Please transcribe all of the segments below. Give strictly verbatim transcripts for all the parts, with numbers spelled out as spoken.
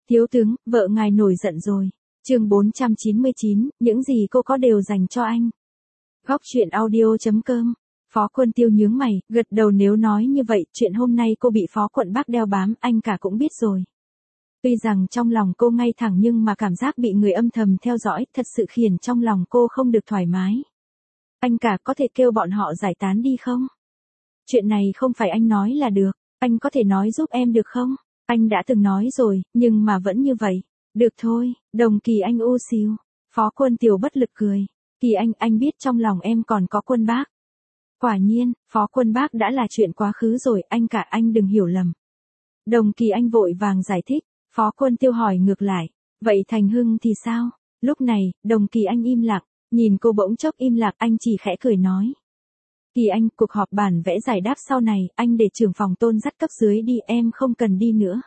Thiếu tướng, vợ ngài nổi giận rồi. Chương bốn trăm chín mươi chín, những gì cô có đều dành cho anh. Góc truyện audio chấm com. Phó Quân Tiêu nhướng mày, gật đầu nếu nói như vậy, chuyện hôm nay cô bị Phó Quận Bác đeo bám, anh cả cũng biết rồi. Tuy rằng trong lòng cô ngay thẳng nhưng mà cảm giác bị người âm thầm theo dõi, thật sự khiến trong lòng cô không được thoải mái. Anh cả có thể kêu bọn họ giải tán đi không? Chuyện này không phải anh nói là được, anh có thể nói giúp em được không? Anh đã từng nói rồi, nhưng mà vẫn như vậy. Được thôi, Đồng Kỳ Anh u xíu. Phó Quân Tiêu bất lực cười. Kỳ Anh, anh biết trong lòng em còn có Quân Bác. Quả nhiên, Phó Quân Bác đã là chuyện quá khứ rồi, anh cả anh đừng hiểu lầm. Đồng Kỳ Anh vội vàng giải thích. Phó Quân Tiêu hỏi ngược lại. Vậy Thành Hưng thì sao? Lúc này, Đồng Kỳ Anh im lặng. Nhìn cô bỗng chốc im lặng, anh chỉ khẽ cười nói. Kỳ Anh, cuộc họp bản vẽ giải đáp sau này, anh để trưởng phòng Tôn dắt cấp dưới đi, em không cần đi nữa.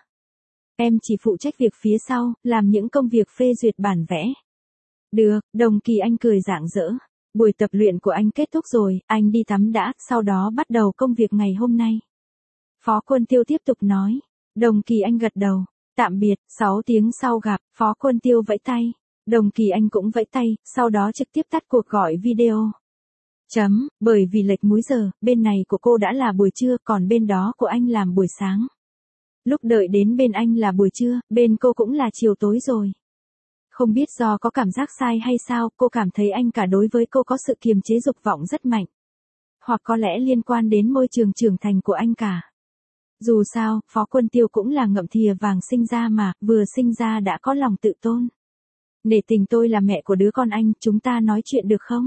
Em chỉ phụ trách việc phía sau, làm những công việc phê duyệt bản vẽ. Được, Đồng Kỳ Anh cười rạng rỡ. Buổi tập luyện của anh kết thúc rồi, anh đi tắm đã, sau đó bắt đầu công việc ngày hôm nay. Phó Quân Tiêu tiếp tục nói. Đồng Kỳ Anh gật đầu. Tạm biệt, sáu tiếng sau gặp, Phó Quân Tiêu vẫy tay. Đồng Kỳ Anh cũng vẫy tay, sau đó trực tiếp tắt cuộc gọi video. Chấm, bởi vì lệch múi giờ, bên này của cô đã là buổi trưa, còn bên đó của anh làm buổi sáng. Lúc đợi đến bên anh là buổi trưa, bên cô cũng là chiều tối rồi. Không biết do có cảm giác sai hay sao, cô cảm thấy anh cả đối với cô có sự kiềm chế dục vọng rất mạnh. Hoặc có lẽ liên quan đến môi trường trưởng thành của anh cả. Dù sao, Phó Quân Tiêu cũng là ngậm thìa vàng sinh ra mà, vừa sinh ra đã có lòng tự tôn. Nể tình tôi là mẹ của đứa con anh, chúng ta nói chuyện được không?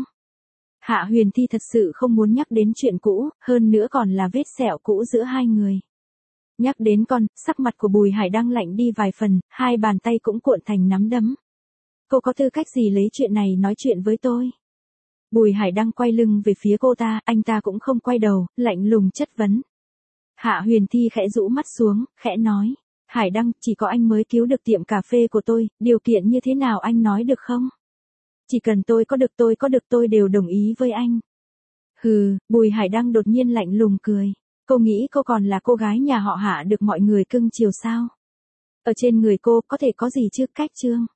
Hạ Huyền Thi thật sự không muốn nhắc đến chuyện cũ, hơn nữa còn là vết sẹo cũ giữa hai người. Nhắc đến con, sắc mặt của Bùi Hải Đăng lạnh đi vài phần, hai bàn tay cũng cuộn thành nắm đấm. Cô có tư cách gì lấy chuyện này nói chuyện với tôi? Bùi Hải Đăng quay lưng về phía cô ta, anh ta cũng không quay đầu, lạnh lùng chất vấn. Hạ Huyền Thi khẽ rũ mắt xuống, khẽ nói. Hải Đăng, chỉ có anh mới cứu được tiệm cà phê của tôi, điều kiện như thế nào anh nói được không? Chỉ cần tôi có được tôi có được tôi đều đồng ý với anh. Hừ, Bùi Hải Đăng đột nhiên lạnh lùng cười. Cô nghĩ cô còn là cô gái nhà họ Hạ được mọi người cưng chiều sao? Ở trên người cô có thể có gì chứ cách chương?